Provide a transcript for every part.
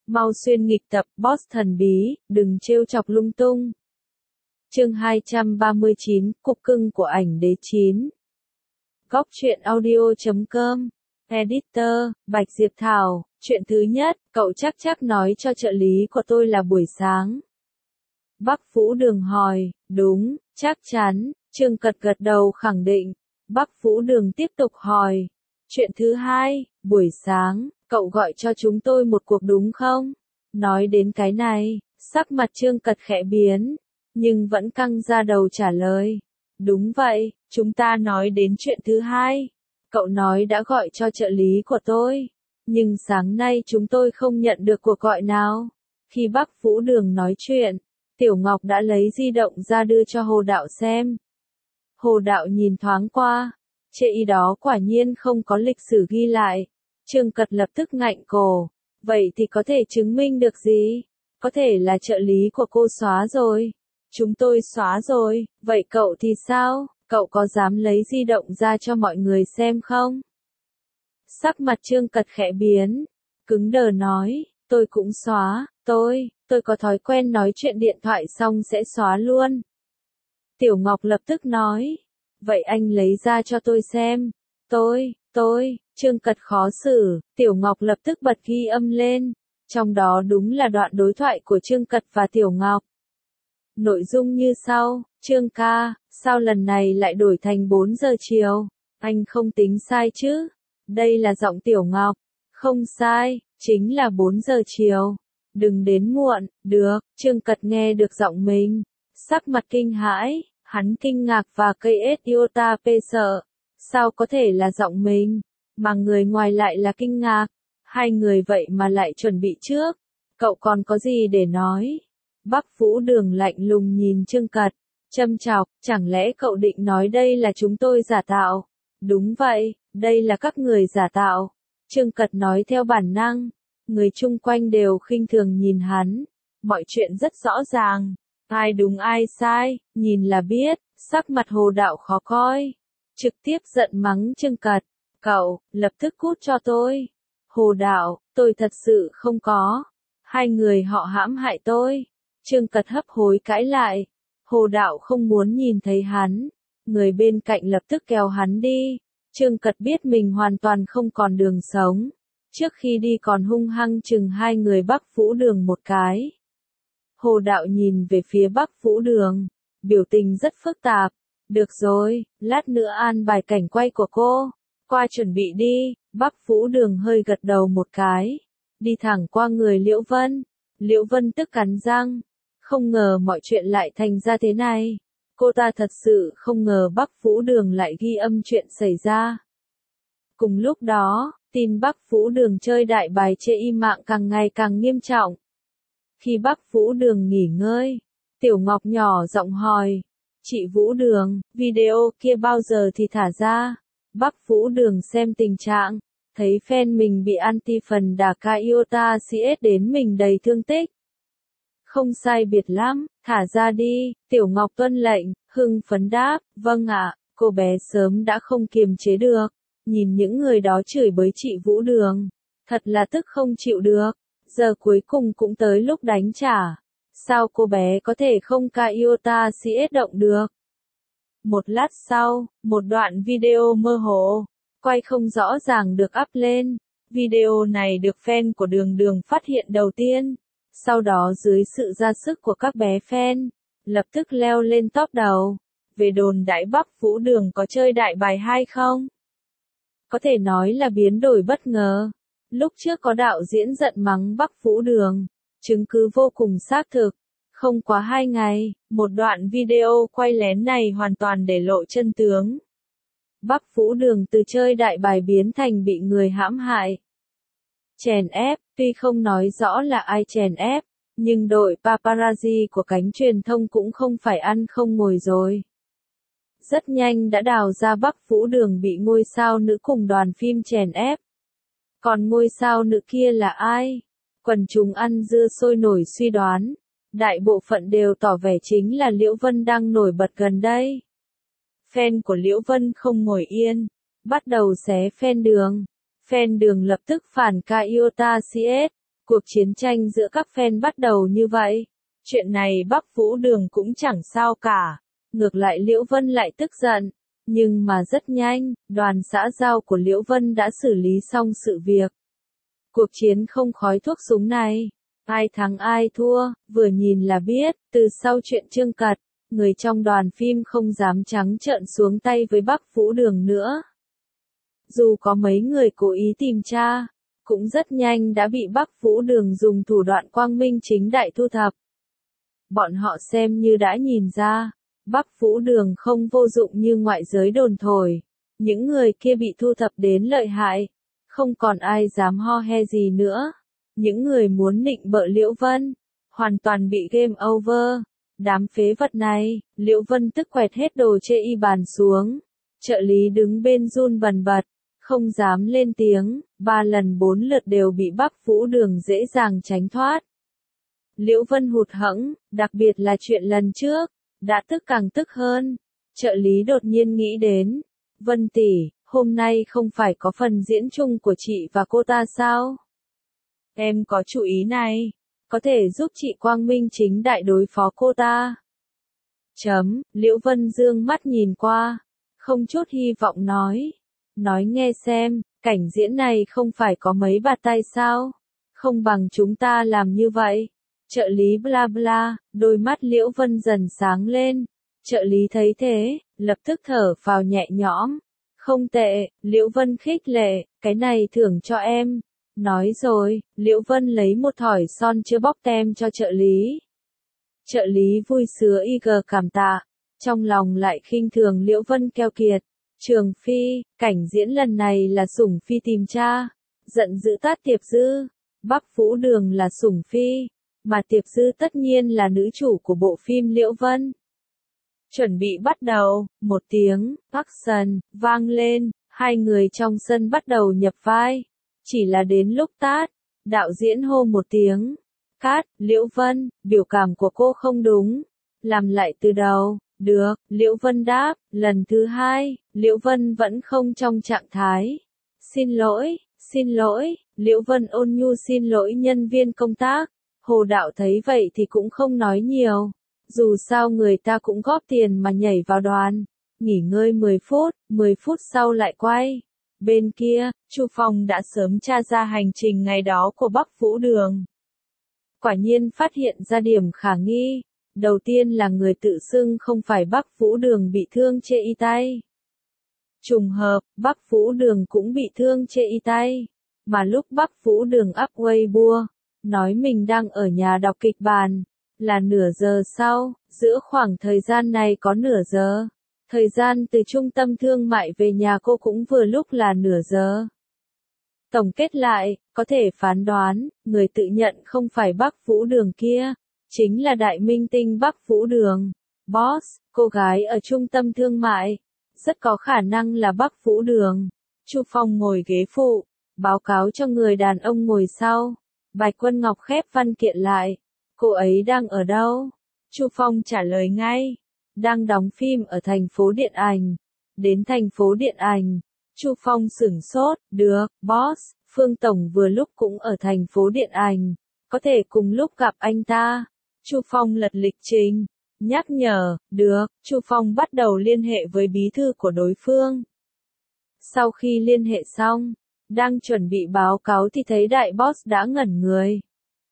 Mau xuyên nghịch tập, boss thần bí, đừng trêu chọc lung tung. Chương 239, Cục cưng của ảnh đế 9. Góc truyện audio.com. Editor, Bạch Diệp Thảo. Chuyện thứ nhất, cậu chắc nói cho trợ lý của tôi là buổi sáng. Bắc Vũ Đường hỏi, đúng, chắc chắn. Trương Cật gật đầu khẳng định. Bắc Vũ Đường tiếp tục hỏi. Chuyện thứ hai, buổi sáng, cậu gọi cho chúng tôi một cuộc đúng không? Nói đến cái này, sắc mặt Trương Cật khẽ biến, nhưng vẫn căng ra đầu trả lời. Đúng vậy, chúng ta nói đến chuyện thứ hai. Cậu nói đã gọi cho trợ lý của tôi, nhưng sáng nay chúng tôi không nhận được cuộc gọi nào. Khi Bắc Vũ Đường nói chuyện, Tiểu Ngọc đã lấy di động ra đưa cho Hồ Đạo xem. Hồ Đạo nhìn thoáng qua, chữ y đó quả nhiên không có lịch sử ghi lại. Trương Cật lập tức ngạnh cổ. Vậy thì có thể chứng minh được gì? Có thể là trợ lý của cô xóa rồi. Chúng tôi xóa rồi, vậy cậu thì sao? Cậu có dám lấy di động ra cho mọi người xem không? Sắc mặt Trương Cật khẽ biến, cứng đờ nói, tôi cũng xóa, tôi có thói quen nói chuyện điện thoại xong sẽ xóa luôn. Tiểu Ngọc lập tức nói, vậy anh lấy ra cho tôi xem. Trương Cật khó xử, Tiểu Ngọc lập tức bật ghi âm lên. Trong đó đúng là đoạn đối thoại của Trương Cật và Tiểu Ngọc. Nội dung như sau, Trương ca, sao lần này lại đổi thành 4 giờ chiều? Anh không tính sai chứ? Đây là giọng Tiểu Ngọc. Không sai, chính là 4 giờ chiều. Đừng đến muộn, được, Trương Cật nghe được giọng mình. Sắc mặt kinh hãi, hắn kinh ngạc và cây iota p sợ. Sao có thể là giọng mình, mà người ngoài lại là kinh ngạc? Hai người vậy mà lại chuẩn bị trước. Cậu còn có gì để nói? Bắc Vũ Đường lạnh lùng nhìn Trương Cật, châm chọc, chẳng lẽ cậu định nói đây là chúng tôi giả tạo? Đúng vậy, đây là các người giả tạo. Trương Cật nói theo bản năng, người chung quanh đều khinh thường nhìn hắn. Mọi chuyện rất rõ ràng, ai đúng ai sai, nhìn là biết. Sắc mặt Hồ Đạo khó coi, trực tiếp giận mắng Trương Cật, cậu, lập tức cút cho tôi. Hồ Đạo, tôi thật sự không có. Hai người họ hãm hại tôi. Trương Cật hấp hối cãi lại. Hồ Đạo không muốn nhìn thấy hắn. Người bên cạnh lập tức kéo hắn đi. Trương Cật biết mình hoàn toàn không còn đường sống. Trước khi đi còn hung hăng chừng hai người Bắc Vũ Đường một cái. Hồ Đạo nhìn về phía Bắc Vũ Đường, biểu tình rất phức tạp. Được rồi, lát nữa an bài cảnh quay của cô. Qua chuẩn bị đi. Bắc Vũ Đường hơi gật đầu một cái. Đi thẳng qua người Liễu Vân. Liễu Vân tức cắn răng. Không ngờ mọi chuyện lại thành ra thế này. Cô ta thật sự không ngờ Bắc Vũ Đường lại ghi âm chuyện xảy ra. Cùng lúc đó, tin Bắc Vũ Đường chơi đại bài chê im mạng càng ngày càng nghiêm trọng. Khi Bắc Vũ Đường nghỉ ngơi, Tiểu Ngọc nhỏ giọng hỏi. Chị Vũ Đường, video kia bao giờ thì thả ra? Bắc Vũ Đường xem tình trạng, thấy fan mình bị anti phần đả ca iota CS đến mình đầy thương tích. Không sai biệt lắm, thả ra đi. Tiểu Ngọc tuân lệnh, hưng phấn đáp, vâng ạ. Cô bé sớm đã không kiềm chế được, nhìn những người đó chửi bới chị Vũ Đường, thật là tức không chịu được. Giờ cuối cùng cũng tới lúc đánh trả. Sao cô bé có thể không ca iota CS động được? Một lát sau, một đoạn video mơ hồ, quay không rõ ràng được up lên. Video này được fan của Đường Đường phát hiện đầu tiên. Sau đó dưới sự ra sức của các bé fan, lập tức leo lên top đầu. Về đồn đãi Bắc Vũ Đường có chơi đại bài hay không? Có thể nói là biến đổi bất ngờ. Lúc trước có đạo diễn giận mắng Bắc Vũ Đường, chứng cứ vô cùng xác thực. Không quá 2 ngày, một đoạn video quay lén này hoàn toàn để lộ chân tướng. Bắc Vũ Đường từ chơi đại bài biến thành bị người hãm hại. Chèn ép, tuy không nói rõ là ai chèn ép, nhưng đội paparazzi của cánh truyền thông cũng không phải ăn không ngồi rồi. Rất nhanh đã đào ra Bắc Vũ Đường bị ngôi sao nữ cùng đoàn phim chèn ép. Còn ngôi sao nữ kia là ai? Quần chúng ăn dưa sôi nổi suy đoán. Đại bộ phận đều tỏ vẻ chính là Liễu Vân đang nổi bật gần đây. Fan của Liễu Vân không ngồi yên, bắt đầu xé fan Đường. Fan Đường lập tức phản ca iota CS. Cuộc chiến tranh giữa các fan bắt đầu như vậy. Chuyện này Bắc Vũ Đường cũng chẳng sao cả. Ngược lại Liễu Vân lại tức giận. Nhưng mà rất nhanh, đoàn xã giao của Liễu Vân đã xử lý xong sự việc. Cuộc chiến không khói thuốc súng này. Ai thắng ai thua, vừa nhìn là biết, từ sau chuyện Trương Cật, người trong đoàn phim không dám trắng trợn xuống tay với Bắc Vũ Đường nữa. Dù có mấy người cố ý tìm tra, cũng rất nhanh đã bị Bắc Vũ Đường dùng thủ đoạn quang minh chính đại thu thập. Bọn họ xem như đã nhìn ra, Bắc Vũ Đường không vô dụng như ngoại giới đồn thổi. Những người kia bị thu thập đến lợi hại, không còn ai dám ho he gì nữa. Những người muốn nịnh bợ Liễu Vân, hoàn toàn bị game over. Đám phế vật này, Liễu Vân tức quẹt hết đồ chê y bàn xuống. Trợ lý đứng bên run bần bật, không dám lên tiếng, 3 lần 4 lượt đều bị Bắc Vũ Đường dễ dàng tránh thoát. Liễu Vân hụt hẫng, đặc biệt là chuyện lần trước, đã tức càng tức hơn. Trợ lý đột nhiên nghĩ đến, Vân tỷ, hôm nay không phải có phần diễn chung của chị và cô ta sao? Em có chủ ý này, có thể giúp chị quang minh chính đại đối phó cô ta. Liễu Vân dương mắt nhìn qua, không chút hy vọng nói nghe xem, cảnh diễn này không phải có mấy bạt tay sao? Không bằng chúng ta làm như vậy. Trợ lý bla bla, đôi mắt Liễu Vân dần sáng lên. Trợ lý thấy thế, lập tức thở phào nhẹ nhõm. Không tệ, Liễu Vân khích lệ, cái này thưởng cho em. Nói rồi, Liễu Vân lấy một thỏi son chưa bóc tem cho trợ lý. Trợ lý vui sướng cảm tạ, trong lòng lại khinh thường Liễu Vân keo kiệt. Trường Phi, cảnh diễn lần này là Sủng Phi tìm cha, giận dữ tát Tiệp Dư. Bắc Vũ Đường là Sủng Phi, mà Tiệp Dư tất nhiên là nữ chủ của bộ phim Liễu Vân. Chuẩn bị bắt đầu, một tiếng action vang lên, hai người trong sân bắt đầu nhập vai. Chỉ là đến lúc tát, đạo diễn hô một tiếng, cát, Liễu Vân, biểu cảm của cô không đúng, làm lại từ đầu. Được, Liễu Vân đáp, lần thứ hai, Liễu Vân vẫn không trong trạng thái. Xin lỗi, Liễu Vân ôn nhu xin lỗi nhân viên công tác. Hồ đạo thấy vậy thì cũng không nói nhiều. Dù sao người ta cũng góp tiền mà nhảy vào đoàn. Nghỉ ngơi 10 phút sau lại quay. Bên kia, Chu Phong đã sớm tra ra hành trình ngày đó của Bắc Vũ Đường. Quả nhiên phát hiện ra điểm khả nghi. Đầu tiên là người tự xưng không phải Bắc Vũ Đường bị thương chê y tay. Trùng hợp, Bắc Vũ Đường cũng bị thương chê y tay. Mà lúc Bắc Vũ Đường up Weibo, nói mình đang ở nhà đọc kịch bản, là nửa giờ sau, giữa khoảng thời gian này có nửa giờ. Thời gian từ trung tâm thương mại về nhà cô cũng vừa lúc là nửa giờ. Tổng kết lại, có thể phán đoán, người tự nhận không phải Bắc Vũ Đường kia, chính là đại minh tinh Bắc Vũ Đường. Boss, cô gái ở trung tâm thương mại, rất có khả năng là Bắc Vũ Đường. Chu Phong ngồi ghế phụ, báo cáo cho người đàn ông ngồi sau. Bạch Quân Ngọc khép văn kiện lại. Cô ấy đang ở đâu? Chu Phong trả lời ngay. Đang đóng phim ở thành phố điện ảnh. Đến thành phố điện ảnh. Chu Phong sửng sốt. Được, boss, Phương Tổng vừa lúc cũng ở thành phố điện ảnh. Có thể cùng lúc gặp anh ta. Chu Phong lật lịch trình. Nhắc nhở, được, Chu Phong bắt đầu liên hệ với bí thư của đối phương. Sau khi liên hệ xong, đang chuẩn bị báo cáo thì thấy đại boss đã ngẩn người.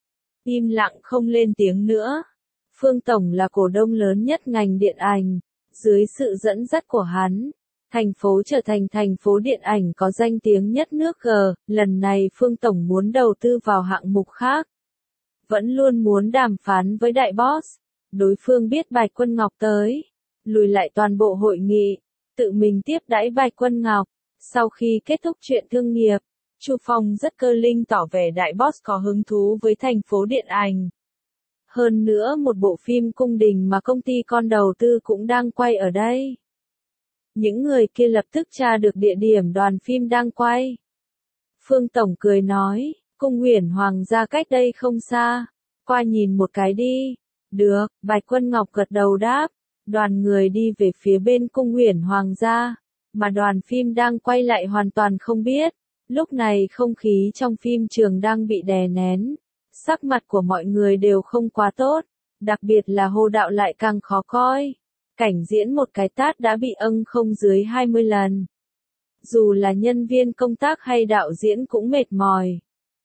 Im lặng không lên tiếng nữa. Phương Tổng là cổ đông lớn nhất ngành điện ảnh. Dưới sự dẫn dắt của hắn, thành phố trở thành thành phố điện ảnh có danh tiếng nhất nước G. Lần này Phương Tổng muốn đầu tư vào hạng mục khác. Vẫn luôn muốn đàm phán với đại boss. Đối phương biết Bạch Quân Ngọc tới. Lùi lại toàn bộ hội nghị. Tự mình tiếp đãi Bạch Quân Ngọc. Sau khi kết thúc chuyện thương nghiệp, Chu Phong rất cơ linh tỏ vẻ đại boss có hứng thú với thành phố điện ảnh. Hơn nữa một bộ phim cung đình mà công ty con đầu tư cũng đang quay ở đây. Những người kia lập tức tra được địa điểm đoàn phim đang quay. Phương Tổng cười nói, cung Huyền Hoàng gia cách đây không xa. Qua nhìn một cái đi. Được, Bạch Quân Ngọc gật đầu đáp. Đoàn người đi về phía bên cung Huyền Hoàng gia. Mà đoàn phim đang quay lại hoàn toàn không biết. Lúc này không khí trong phim trường đang bị đè nén. Sắc mặt của mọi người đều không quá tốt, đặc biệt là Hồ Đạo lại càng khó coi. Cảnh diễn một cái tát đã bị âng không dưới 20 lần. Dù là nhân viên công tác hay đạo diễn cũng mệt mỏi.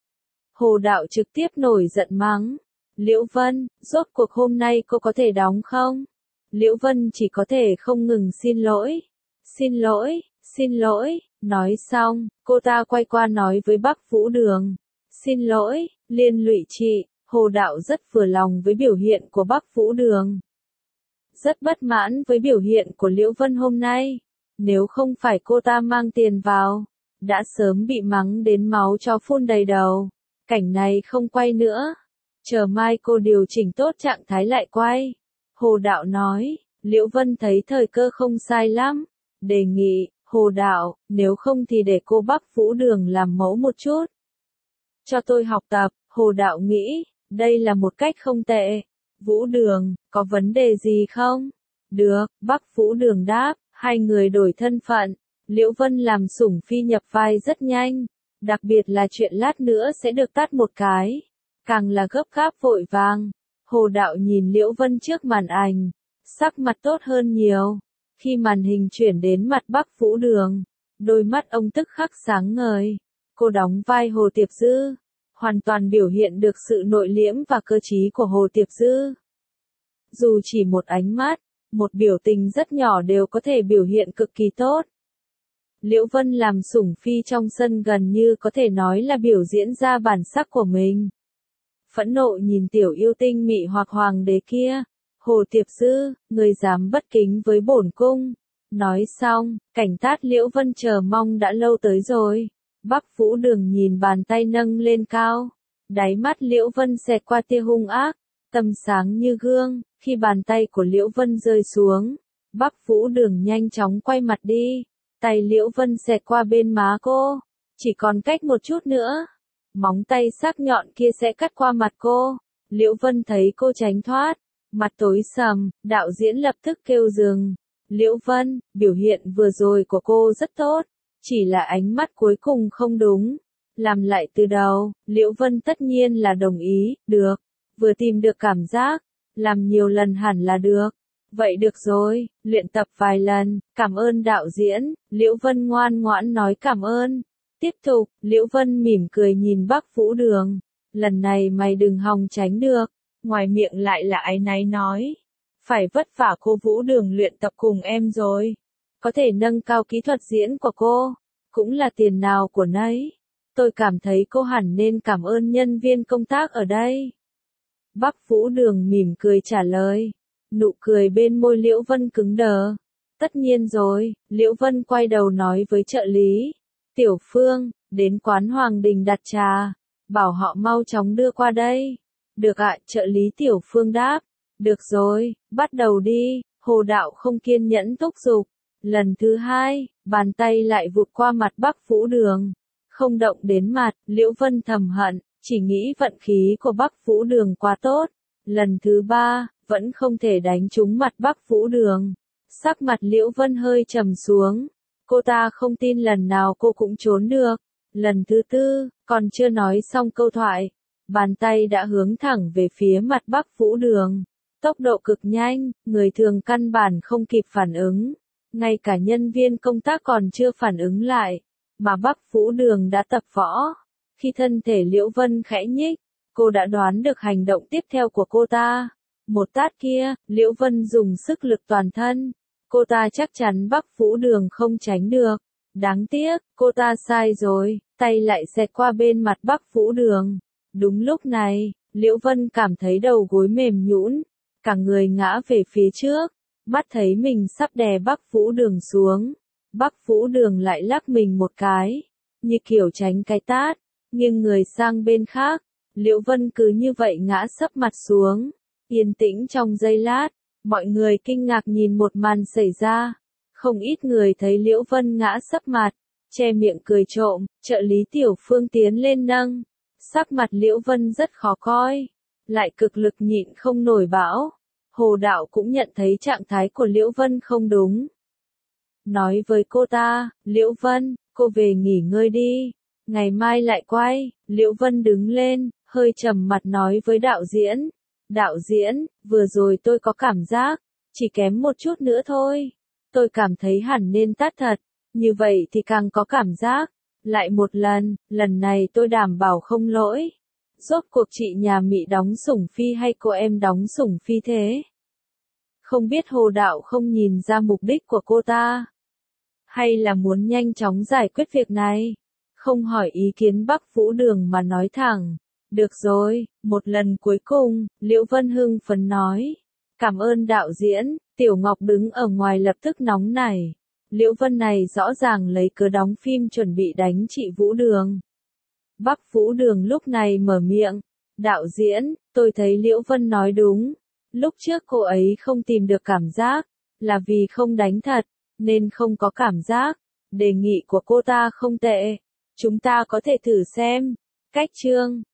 Hồ Đạo trực tiếp nổi giận mắng. Liễu Vân, rốt cuộc hôm nay cô có thể đóng không? Liễu Vân chỉ có thể không ngừng xin lỗi. Xin lỗi, xin lỗi, nói xong, cô ta quay qua nói với Bắc Vũ Đường. Xin lỗi, liên lụy chị. Hồ Đạo rất vừa lòng với biểu hiện của Bắc Vũ Đường. Rất bất mãn với biểu hiện của Liễu Vân hôm nay. Nếu không phải cô ta mang tiền vào, đã sớm bị mắng đến máu chó phun đầy đầu. Cảnh này không quay nữa. Chờ mai cô điều chỉnh tốt trạng thái lại quay. Hồ Đạo nói, Liễu Vân thấy thời cơ không sai lắm. Đề nghị, Hồ Đạo, nếu không thì để cô Bắc Vũ Đường làm mẫu một chút. Cho tôi học tập, Hồ Đạo nghĩ, đây là một cách không tệ. Vũ Đường, có vấn đề gì không? Được, Bắc Vũ Đường đáp, hai người đổi thân phận. Liễu Vân làm sủng phi nhập vai rất nhanh. Đặc biệt là chuyện lát nữa sẽ được tắt một cái. Càng là gấp gáp vội vàng. Hồ Đạo nhìn Liễu Vân trước màn ảnh. Sắc mặt tốt hơn nhiều. Khi màn hình chuyển đến mặt Bắc Vũ Đường, đôi mắt ông tức khắc sáng ngời. Cô đóng vai Hồ Tiệp Dư. Hoàn toàn biểu hiện được sự nội liễm và cơ trí của Hồ Tiệp Dư. Dù chỉ một ánh mắt, một biểu tình rất nhỏ đều có thể biểu hiện cực kỳ tốt. Liễu Vân làm sủng phi trong sân gần như có thể nói là biểu diễn ra bản sắc của mình. Phẫn nộ nhìn tiểu yêu tinh mị hoặc hoàng đế kia. Hồ Tiệp Dư, người dám bất kính với bổn cung. Nói xong, cảnh tát Liễu Vân chờ mong đã lâu tới rồi. Bắc Vũ Đường nhìn bàn tay nâng lên cao. Đáy mắt Liễu Vân xẹt qua tia hung ác, tâm sáng như gương. Khi bàn tay của Liễu Vân rơi xuống, Bắc Vũ Đường nhanh chóng quay mặt đi. Tay Liễu Vân xẹt qua bên má cô. Chỉ còn cách một chút nữa. Móng tay sắc nhọn kia sẽ cắt qua mặt cô. Liễu Vân thấy cô tránh thoát. Mặt tối sầm, đạo diễn lập tức kêu dừng. Liễu Vân, biểu hiện vừa rồi của cô rất tốt. Chỉ là ánh mắt cuối cùng không đúng. Làm lại từ đầu, Liễu Vân tất nhiên là đồng ý, được. Vừa tìm được cảm giác, làm nhiều lần hẳn là được. Vậy được rồi, luyện tập vài lần, cảm ơn đạo diễn. Liễu Vân ngoan ngoãn nói cảm ơn. Tiếp tục, Liễu Vân mỉm cười nhìn Bắc Vũ Đường. Lần này mày đừng hòng tránh được. Ngoài miệng lại là áy náy nói. Phải vất vả cô Vũ Đường luyện tập cùng em rồi. Có thể nâng cao kỹ thuật diễn của cô. Cũng là tiền nào của nấy. Tôi cảm thấy cô hẳn nên cảm ơn nhân viên công tác ở đây. Bắc Vũ Đường mỉm cười trả lời. Nụ cười bên môi Liễu Vân cứng đờ. Tất nhiên rồi, Liễu Vân quay đầu nói với trợ lý. Tiểu Phương, đến quán Hoàng Đình đặt trà. Bảo họ mau chóng đưa qua đây. Được ạ, trợ lý Tiểu Phương đáp. Được rồi, bắt đầu đi. Hồ Đạo không kiên nhẫn thúc giục. Lần thứ hai, bàn tay lại vụt qua mặt Bắc Vũ Đường. Không động đến mặt, Liễu Vân thầm hận, chỉ nghĩ vận khí của Bắc Vũ Đường quá tốt. Lần thứ ba, vẫn không thể đánh trúng mặt Bắc Vũ Đường. Sắc mặt Liễu Vân hơi trầm xuống. Cô ta không tin lần nào cô cũng trốn được. Lần thứ tư, còn chưa nói xong câu thoại. Bàn tay đã hướng thẳng về phía mặt Bắc Vũ Đường. Tốc độ cực nhanh, người thường căn bản không kịp phản ứng. Ngay cả nhân viên công tác còn chưa phản ứng lại. Mà Bắc Vũ Đường đã tập võ. Khi thân thể Liễu Vân khẽ nhích, cô đã đoán được hành động tiếp theo của cô ta. Một tát kia, Liễu Vân dùng sức lực toàn thân. Cô ta chắc chắn Bắc Vũ Đường không tránh được. Đáng tiếc, cô ta sai rồi, tay lại xẹt qua bên mặt Bắc Vũ Đường. Đúng lúc này, Liễu Vân cảm thấy đầu gối mềm nhũn, cả người ngã về phía trước, mắt thấy mình sắp đè Bắc Vũ Đường xuống. Bắc Vũ Đường lại lắc mình một cái, như kiểu tránh cái tát, nghiêng người sang bên khác. Liễu Vân cứ như vậy ngã sấp mặt xuống. Yên tĩnh trong giây lát, mọi người kinh ngạc nhìn một màn xảy ra. Không ít người thấy Liễu Vân ngã sấp mặt, che miệng cười trộm, trợ lý Tiểu Phương tiến lên nâng. Sắc mặt Liễu Vân rất khó coi, lại cực lực nhịn không nổi bão. Hồ Đạo cũng nhận thấy trạng thái của Liễu Vân không đúng. Nói với cô ta, Liễu Vân, cô về nghỉ ngơi đi. Ngày mai lại quay. Liễu Vân đứng lên, hơi trầm mặt nói với đạo diễn. Đạo diễn, vừa rồi tôi có cảm giác, chỉ kém một chút nữa thôi. Tôi cảm thấy hẳn nên tắt thật, như vậy thì càng có cảm giác. Lại một lần này tôi đảm bảo không lỗi. Rốt cuộc chị nhà Mị đóng Sủng Phi hay cô em đóng Sủng Phi thế? Không biết Hồ Đạo không nhìn ra mục đích của cô ta? Hay là muốn nhanh chóng giải quyết việc này? Không hỏi ý kiến Bắc Vũ Đường mà nói thẳng. Được rồi, một lần cuối cùng, Liễu Vân hưng phấn nói. Cảm ơn đạo diễn, Tiểu Ngọc đứng ở ngoài lập tức nóng nảy. Liễu Vân này rõ ràng lấy cớ đóng phim chuẩn bị đánh chị Vũ Đường. Bắc Vũ Đường lúc này mở miệng. Đạo diễn, tôi thấy Liễu Vân nói đúng. Lúc trước cô ấy không tìm được cảm giác, là vì không đánh thật, nên không có cảm giác. Đề nghị của cô ta không tệ. Chúng ta có thể thử xem. Cách chương